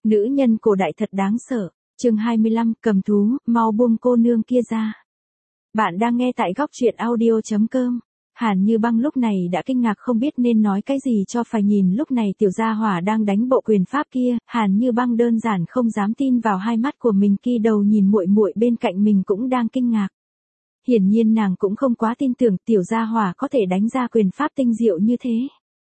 Nữ nhân cổ đại thật đáng sợ. Chương 25, cầm thú, mau buông cô nương kia ra. Bạn đang nghe tại góc truyện audio.com. Hàn Như Băng lúc này đã kinh ngạc không biết nên nói cái gì cho phải, nhìn lúc này tiểu gia hỏa đang đánh bộ quyền pháp kia, Hàn Như Băng đơn giản không dám tin vào hai mắt của mình, kia đầu nhìn muội muội bên cạnh mình cũng đang kinh ngạc. Hiển nhiên nàng cũng không quá tin tưởng tiểu gia hỏa có thể đánh ra quyền pháp tinh diệu như thế.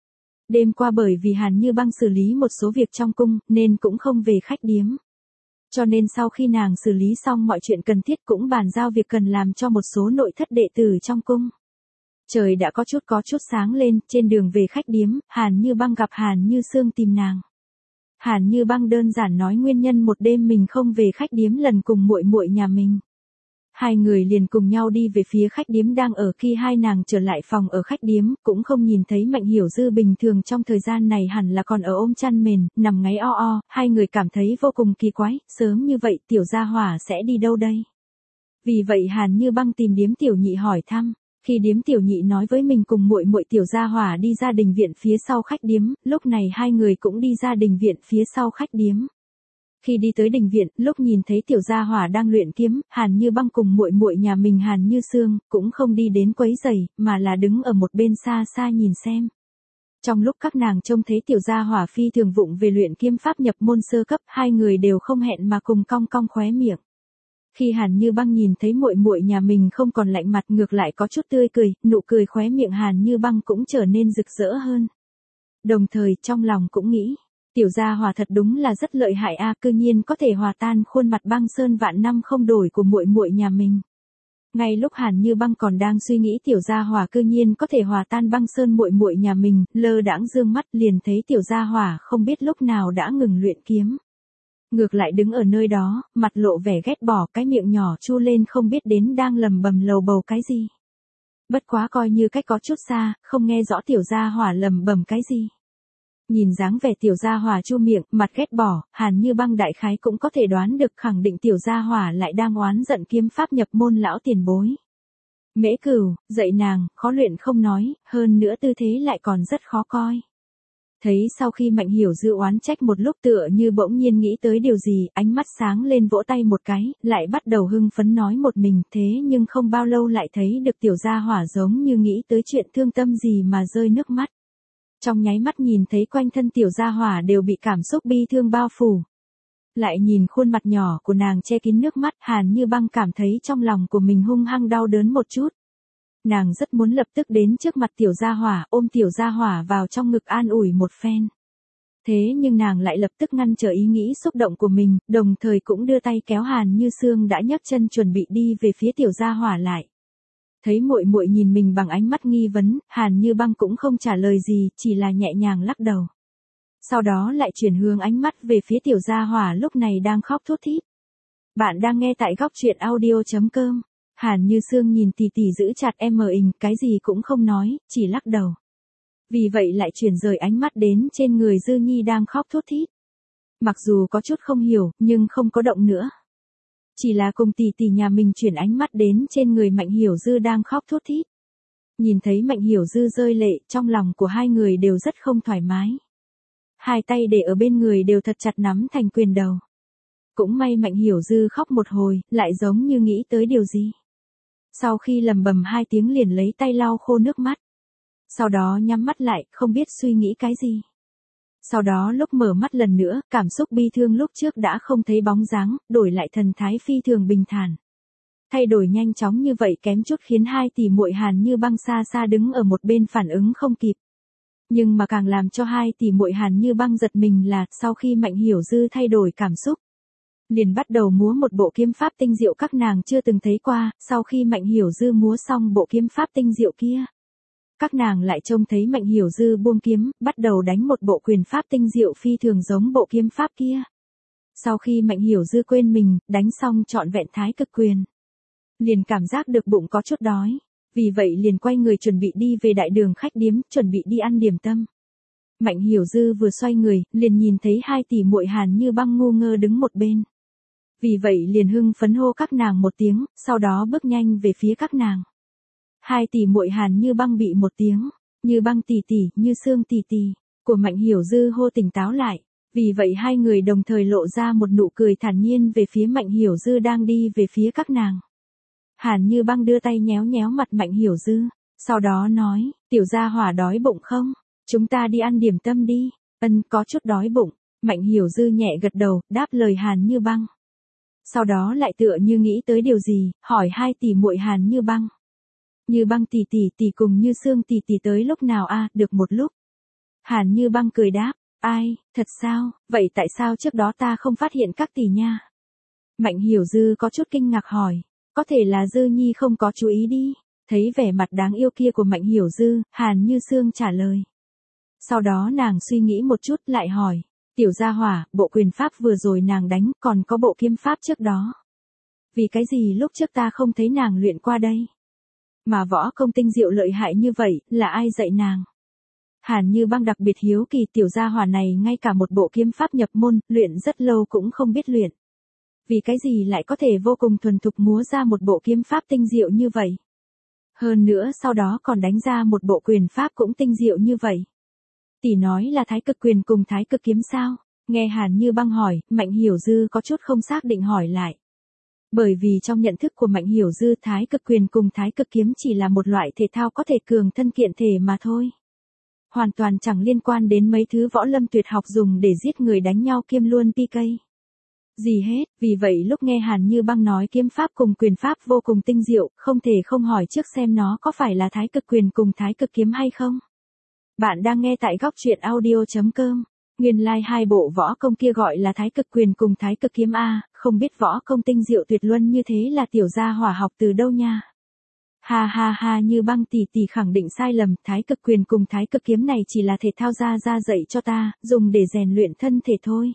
Đêm qua bởi vì Hàn Như Băng xử lý một số việc trong cung nên cũng không về khách điếm. Cho nên sau khi nàng xử lý xong mọi chuyện cần thiết cũng bàn giao việc cần làm cho một số nội thất đệ tử trong cung. Trời đã có chút sáng lên, trên đường về khách điếm, Hàn Như Băng gặp Hàn Như Sương tìm nàng. Hàn Như Băng đơn giản nói nguyên nhân một đêm mình không về khách điếm lần cùng muội muội nhà mình. Hai người liền cùng nhau đi về phía khách điếm đang ở. Khi hai nàng trở lại phòng ở khách điếm, cũng không nhìn thấy Mạnh Hiểu Dư, bình thường trong thời gian này hẳn là còn ở ôm chăn mền, nằm ngáy o o, hai người cảm thấy vô cùng kỳ quái, sớm như vậy tiểu gia hỏa sẽ đi đâu đây? Vì vậy Hàn Như Băng tìm điếm tiểu nhị hỏi thăm. Khi điếm tiểu nhị nói với mình cùng muội muội tiểu gia hỏa đi ra đình viện phía sau khách điếm, lúc này hai người cũng đi ra đình viện phía sau khách điếm. Khi đi tới đình viện, lúc nhìn thấy tiểu gia hỏa đang luyện kiếm, Hàn Như Băng cùng muội muội nhà mình Hàn Như Sương cũng không đi đến quấy rầy, mà là đứng ở một bên xa xa nhìn xem. Trong lúc các nàng trông thấy tiểu gia hỏa phi thường vụng về luyện kiếm pháp nhập môn sơ cấp, hai người đều không hẹn mà cùng cong cong khóe miệng. Khi Hàn Như Băng nhìn thấy muội muội nhà mình không còn lạnh mặt, ngược lại có chút tươi cười, nụ cười khóe miệng Hàn Như Băng cũng trở nên rực rỡ hơn. Đồng thời trong lòng cũng nghĩ, tiểu gia hỏa thật đúng là rất lợi hại a, cư nhiên có thể hòa tan khuôn mặt băng sơn vạn năm không đổi của muội muội nhà mình. Ngay lúc Hàn Như Băng còn đang suy nghĩ tiểu gia hỏa cư nhiên có thể hòa tan băng sơn muội muội nhà mình, lơ đãng dương mắt liền thấy tiểu gia hỏa không biết lúc nào đã ngừng luyện kiếm. Ngược lại đứng ở nơi đó, mặt lộ vẻ ghét bỏ, cái miệng nhỏ chu lên không biết đến đang lầm bầm lầu bầu cái gì. Bất quá coi như cách có chút xa, không nghe rõ tiểu gia hỏa lầm bầm cái gì. Nhìn dáng vẻ tiểu gia hỏa chu miệng, mặt ghét bỏ, Hàn Như Băng đại khái cũng có thể đoán được, khẳng định tiểu gia hỏa lại đang oán giận kiếm pháp nhập môn lão tiền bối. Mễ Cửu, dạy nàng, khó luyện không nói, hơn nữa tư thế lại còn rất khó coi. Thấy sau khi Mạnh Hiểu Dư oán trách một lúc, tựa như bỗng nhiên nghĩ tới điều gì, ánh mắt sáng lên vỗ tay một cái, lại bắt đầu hưng phấn nói một mình, thế nhưng không bao lâu lại thấy được tiểu gia hỏa giống như nghĩ tới chuyện thương tâm gì mà rơi nước mắt. Trong nháy mắt nhìn thấy quanh thân tiểu gia hỏa đều bị cảm xúc bi thương bao phủ. Lại nhìn khuôn mặt nhỏ của nàng che kín nước mắt, Hàn Như Băng cảm thấy trong lòng của mình hung hăng đau đớn một chút. Nàng rất muốn lập tức đến trước mặt tiểu gia hỏa, ôm tiểu gia hỏa vào trong ngực an ủi một phen. Thế nhưng nàng lại lập tức ngăn trở ý nghĩ xúc động của mình, đồng thời cũng đưa tay kéo Hàn Như Sương đã nhấc chân chuẩn bị đi về phía tiểu gia hỏa lại. Thấy muội muội nhìn mình bằng ánh mắt nghi vấn, Hàn Như Băng cũng không trả lời gì, chỉ là nhẹ nhàng lắc đầu. Sau đó lại chuyển hướng ánh mắt về phía tiểu gia hỏa lúc này đang khóc thút thít. Bạn đang nghe tại góc truyện audio.com. Hàn Như Sương nhìn tỷ tỷ giữ chặt em, cái gì cũng không nói, chỉ lắc đầu. Vì vậy lại chuyển rời ánh mắt đến trên người Dư Nhi đang khóc thút thít. Mặc dù có chút không hiểu, nhưng không có động nữa. Chỉ là cùng tỷ tỷ nhà mình chuyển ánh mắt đến trên người Mạnh Hiểu Dư đang khóc thút thít. Nhìn thấy Mạnh Hiểu Dư rơi lệ, trong lòng của hai người đều rất không thoải mái. Hai tay để ở bên người đều thật chặt nắm thành quyền đầu. Cũng may Mạnh Hiểu Dư khóc một hồi, lại giống như nghĩ tới điều gì. Sau khi lầm bầm hai tiếng liền lấy tay lau khô nước mắt. Sau đó nhắm mắt lại, không biết suy nghĩ cái gì. Sau đó lúc mở mắt lần nữa, cảm xúc bi thương lúc trước đã không thấy bóng dáng, đổi lại thần thái phi thường bình thản. Thay đổi nhanh chóng như vậy kém chút khiến hai tỷ muội Hàn Như Băng xa xa đứng ở một bên phản ứng không kịp. Nhưng mà càng làm cho hai tỷ muội Hàn Như Băng giật mình là, sau khi Mạnh Hiểu Dư thay đổi cảm xúc, liền bắt đầu múa một bộ kiếm pháp tinh diệu các nàng chưa từng thấy qua. Sau khi Mạnh Hiểu Dư múa xong bộ kiếm pháp tinh diệu kia, các nàng lại trông thấy Mạnh Hiểu Dư buông kiếm, bắt đầu đánh một bộ quyền pháp tinh diệu phi thường giống bộ kiếm pháp kia. Sau khi Mạnh Hiểu Dư quên mình, đánh xong trọn vẹn thái cực quyền, liền cảm giác được bụng có chút đói, vì vậy liền quay người chuẩn bị đi về đại đường khách điếm, chuẩn bị đi ăn điểm tâm. Mạnh Hiểu Dư vừa xoay người, liền nhìn thấy hai tỷ muội Hàn Như Băng ngu ngơ đứng một bên. Vì vậy liền hưng phấn hô các nàng một tiếng, sau đó bước nhanh về phía các nàng. Hai tỷ muội Hàn Như Băng bị một tiếng, Như Băng tỷ tỷ, Như Sương tỷ tỷ của Mạnh Hiểu Dư hô tỉnh táo lại. Vì vậy hai người đồng thời lộ ra một nụ cười thản nhiên về phía Mạnh Hiểu Dư đang đi về phía các nàng. Hàn Như Băng đưa tay nhéo nhéo mặt Mạnh Hiểu Dư, sau đó nói, tiểu gia hỏa đói bụng không? Chúng ta đi ăn điểm tâm đi. Ân, có chút đói bụng. Mạnh Hiểu Dư nhẹ gật đầu, đáp lời Hàn Như Băng. Sau đó lại tựa như nghĩ tới điều gì, hỏi hai tỷ muội Hàn Như Băng. Như Băng tỷ tỷ cùng Như Sương tỷ tới lúc nào a? Được một lúc. Hàn Như Băng cười đáp, ai, thật sao, vậy tại sao trước đó ta không phát hiện các tỷ nha? Mạnh Hiểu Dư có chút kinh ngạc hỏi, có thể là Dư Nhi không có chú ý đi. Thấy vẻ mặt đáng yêu kia của Mạnh Hiểu Dư, Hàn Như Sương trả lời. Sau đó nàng suy nghĩ một chút lại hỏi, tiểu gia hỏa, bộ quyền pháp vừa rồi nàng đánh còn có bộ kiếm pháp trước đó. Vì cái gì lúc trước ta không thấy nàng luyện qua đây? Mà võ công tinh diệu lợi hại như vậy, là ai dạy nàng? Hàn Như Băng đặc biệt hiếu kỳ tiểu gia hỏa này ngay cả một bộ kiếm pháp nhập môn, luyện rất lâu cũng không biết luyện. Vì cái gì lại có thể vô cùng thuần thục múa ra một bộ kiếm pháp tinh diệu như vậy? Hơn nữa sau đó còn đánh ra một bộ quyền pháp cũng tinh diệu như vậy. Tỷ nói là Thái Cực Quyền cùng Thái Cực Kiếm sao? Nghe Hàn Như Băng hỏi, Mạnh Hiểu Dư có chút không xác định hỏi lại. Bởi vì trong nhận thức của Mạnh Hiểu Dư Thái Cực Quyền cùng Thái Cực Kiếm chỉ là một loại thể thao có thể cường thân kiện thể mà thôi. Hoàn toàn chẳng liên quan đến mấy thứ võ lâm tuyệt học dùng để giết người đánh nhau kiêm luôn PK. Gì hết, vì vậy lúc nghe Hàn Như Băng nói kiếm pháp cùng quyền pháp vô cùng tinh diệu, không thể không hỏi trước xem nó có phải là Thái Cực Quyền cùng Thái Cực Kiếm hay không. Bạn đang nghe tại góc truyện audio.com. Nguyên lai hai bộ võ công kia gọi là Thái Cực Quyền cùng Thái Cực Kiếm a, không biết võ công tinh diệu tuyệt luân như thế là tiểu gia hỏa học từ đâu nha. Ha ha ha, Như Băng tỷ khẳng định sai lầm, Thái Cực Quyền cùng Thái Cực Kiếm này chỉ là thể thao ra dạy cho ta, dùng để rèn luyện thân thể thôi.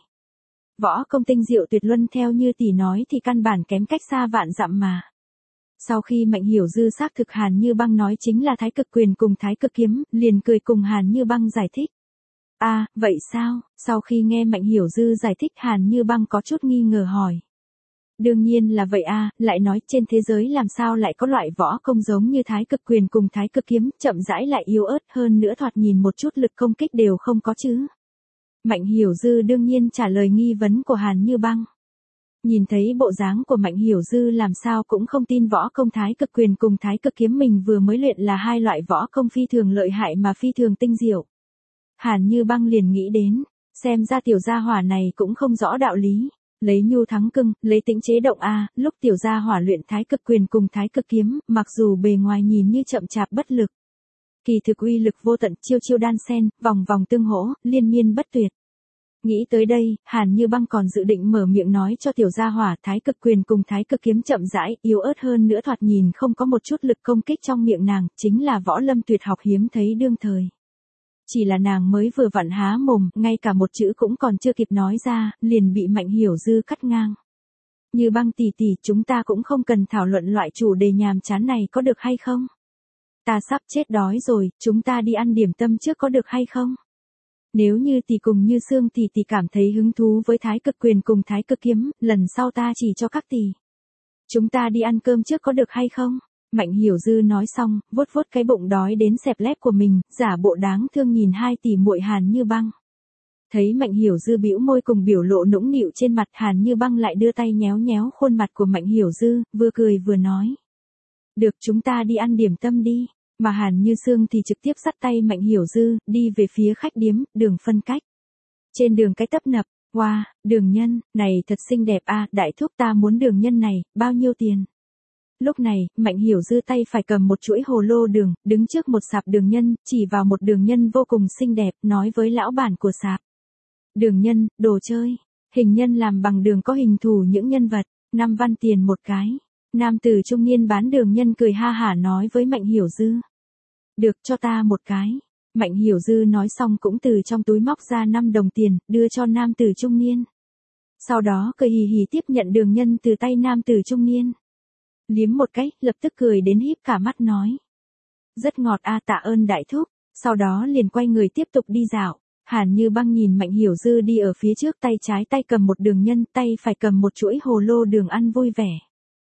Võ công tinh diệu tuyệt luân theo như tỷ nói thì căn bản kém cách xa vạn dặm mà. Sau khi Mạnh Hiểu Dư xác thực Hàn Như Băng nói chính là Thái Cực Quyền cùng Thái Cực Kiếm, liền cười cùng Hàn Như Băng giải thích. À, vậy sao? Sau khi nghe Mạnh Hiểu Dư giải thích Hàn Như Băng có chút nghi ngờ hỏi. Đương nhiên là vậy à, lại nói trên thế giới làm sao lại có loại võ công giống như Thái Cực Quyền cùng Thái Cực Kiếm, chậm rãi lại yếu ớt hơn nữa thoạt nhìn một chút lực công kích đều không có chứ. Mạnh Hiểu Dư đương nhiên trả lời nghi vấn của Hàn Như Băng. Nhìn thấy bộ dáng của Mạnh Hiểu Dư làm sao cũng không tin võ công Thái Cực Quyền cùng Thái Cực Kiếm mình vừa mới luyện là hai loại võ công phi thường lợi hại mà phi thường tinh diệu. Hàn Như Băng liền nghĩ đến, xem ra tiểu gia hỏa này cũng không rõ đạo lý, lấy nhu thắng cưng, lấy tĩnh chế động a, lúc tiểu gia hỏa luyện Thái Cực Quyền cùng Thái Cực Kiếm, mặc dù bề ngoài nhìn như chậm chạp bất lực, kỳ thực uy lực vô tận, chiêu chiêu đan xen, vòng vòng tương hỗ, liên miên bất tuyệt. Nghĩ tới đây, Hàn Như Băng còn dự định mở miệng nói cho tiểu gia hỏa Thái Cực Quyền cùng Thái Cực Kiếm chậm rãi, yếu ớt hơn nữa thoạt nhìn không có một chút lực công kích trong miệng nàng, chính là võ lâm tuyệt học hiếm thấy đương thời. Chỉ là nàng mới vừa vặn há mồm, ngay cả một chữ cũng còn chưa kịp nói ra, liền bị Mạnh Hiểu Dư cắt ngang. Như Băng tỷ, chúng ta cũng không cần thảo luận loại chủ đề nhàm chán này có được hay không? Ta sắp chết đói rồi, chúng ta đi ăn điểm tâm trước có được hay không? Nếu như tỷ cùng Như Sương tỷ cảm thấy hứng thú với Thái Cực Quyền cùng Thái Cực Kiếm, lần sau ta chỉ cho các tỷ. Chúng ta đi ăn cơm trước có được hay không? Mạnh Hiểu Dư nói xong, vuốt cái bụng đói đến xẹp lép của mình, giả bộ đáng thương nhìn hai tỷ muội Hàn Như Băng. Thấy Mạnh Hiểu Dư bĩu môi cùng biểu lộ nũng nịu trên mặt, Hàn Như Băng lại đưa tay nhéo nhéo khuôn mặt của Mạnh Hiểu Dư, vừa cười vừa nói. Được, chúng ta đi ăn điểm tâm đi. Mà Hàn Như Sương thì trực tiếp dắt tay Mạnh Hiểu Dư, đi về phía khách điếm, đường phân cách. Trên đường cái tấp nập, wow, đường nhân, này thật xinh đẹp a, đại thúc ta muốn đường nhân này, bao nhiêu tiền? Lúc này, Mạnh Hiểu Dư tay phải cầm một chuỗi hồ lô đường, đứng trước một sạp đường nhân, chỉ vào một đường nhân vô cùng xinh đẹp, nói với lão bản của sạp. Đường nhân, đồ chơi, hình nhân làm bằng đường có hình thù những nhân vật, 5 văn tiền một cái. Nam tử trung niên bán đường nhân cười ha hả nói với Mạnh Hiểu Dư. Được, cho ta một cái. Mạnh Hiểu Dư nói xong cũng từ trong túi móc ra 5 đồng tiền, đưa cho nam tử trung niên. Sau đó cười hì hì tiếp nhận đường nhân từ tay nam tử trung niên. Liếm một cái, lập tức cười đến híp cả mắt nói. Rất ngọt a, tạ ơn đại thúc. Sau đó liền quay người tiếp tục đi dạo. Hàn Như Băng nhìn Mạnh Hiểu Dư đi ở phía trước, tay trái tay cầm một đường nhân, tay phải cầm một chuỗi hồ lô đường ăn vui vẻ.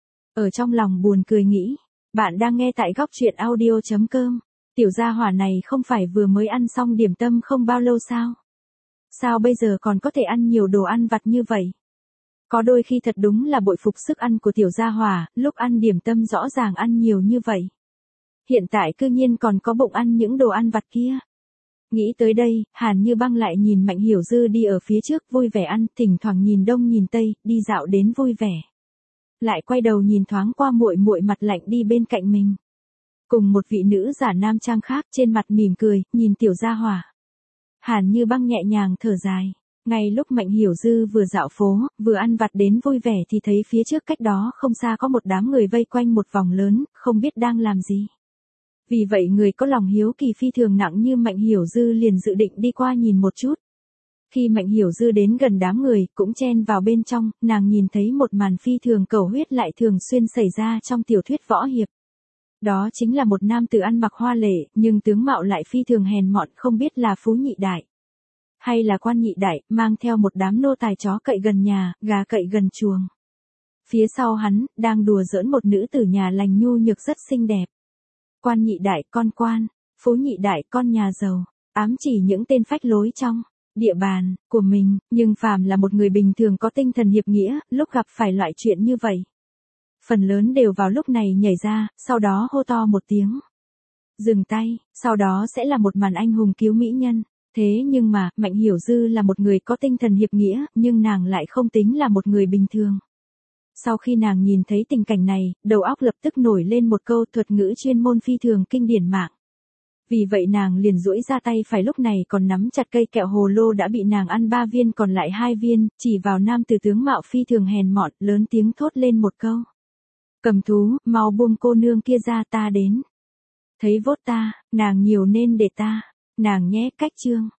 Ở trong lòng buồn cười nghĩ, bạn đang nghe tại góc truyện audio.com. Tiểu gia hỏa này không phải vừa mới ăn xong điểm tâm không bao lâu sao? Sao bây giờ còn có thể ăn nhiều đồ ăn vặt như vậy? Có đôi khi thật đúng là bội phục sức ăn của tiểu gia hỏa, lúc ăn điểm tâm rõ ràng ăn nhiều như vậy. Hiện tại cư nhiên còn có bụng ăn những đồ ăn vặt kia. Nghĩ tới đây, Hàn Như Băng lại nhìn Mạnh Hiểu Dư đi ở phía trước vui vẻ ăn, thỉnh thoảng nhìn đông nhìn tây, đi dạo đến vui vẻ. Lại quay đầu nhìn thoáng qua muội muội mặt lạnh đi bên cạnh mình. Cùng một vị nữ giả nam trang khác trên mặt mỉm cười, nhìn tiểu gia hỏa. Hàn Như Băng nhẹ nhàng thở dài. Ngay lúc Mạnh Hiểu Dư vừa dạo phố, vừa ăn vặt đến vui vẻ thì thấy phía trước cách đó không xa có một đám người vây quanh một vòng lớn, không biết đang làm gì. Vì vậy người có lòng hiếu kỳ phi thường nặng như Mạnh Hiểu Dư liền dự định đi qua nhìn một chút. Khi Mạnh Hiểu Dư đến gần đám người, cũng chen vào bên trong, nàng nhìn thấy một màn phi thường cầu huyết lại thường xuyên xảy ra trong tiểu thuyết võ hiệp. Đó chính là một nam tử ăn mặc hoa lệ, nhưng tướng mạo lại phi thường hèn mọn, không biết là phú nhị đại hay là quan nhị đại, mang theo một đám nô tài chó cậy gần nhà, gà cậy gần chuồng. Phía sau hắn, đang đùa giỡn một nữ tử nhà lành nhu nhược rất xinh đẹp. Quan nhị đại con quan, phú nhị đại con nhà giàu, ám chỉ những tên phách lối trong địa bàn của mình, nhưng phàm là một người bình thường có tinh thần hiệp nghĩa, lúc gặp phải loại chuyện như vậy, phần lớn đều vào lúc này nhảy ra, sau đó hô to một tiếng. Dừng tay, sau đó sẽ là một màn anh hùng cứu mỹ nhân. Thế nhưng mà, Mạnh Hiểu Dư là một người có tinh thần hiệp nghĩa, nhưng nàng lại không tính là một người bình thường. Sau khi nàng nhìn thấy tình cảnh này, đầu óc lập tức nổi lên một câu thuật ngữ chuyên môn phi thường kinh điển mạng. Vì vậy nàng liền duỗi ra tay phải lúc này còn nắm chặt cây kẹo hồ lô đã bị nàng ăn 3 viên còn lại 2 viên, chỉ vào nam tử tướng mạo phi thường hèn mọn, lớn tiếng thốt lên một câu. Cầm thú, mau buông cô nương kia ra ta đến. Thấy vốt ta, nàng nhiều nên để ta, nàng nhé cách chương.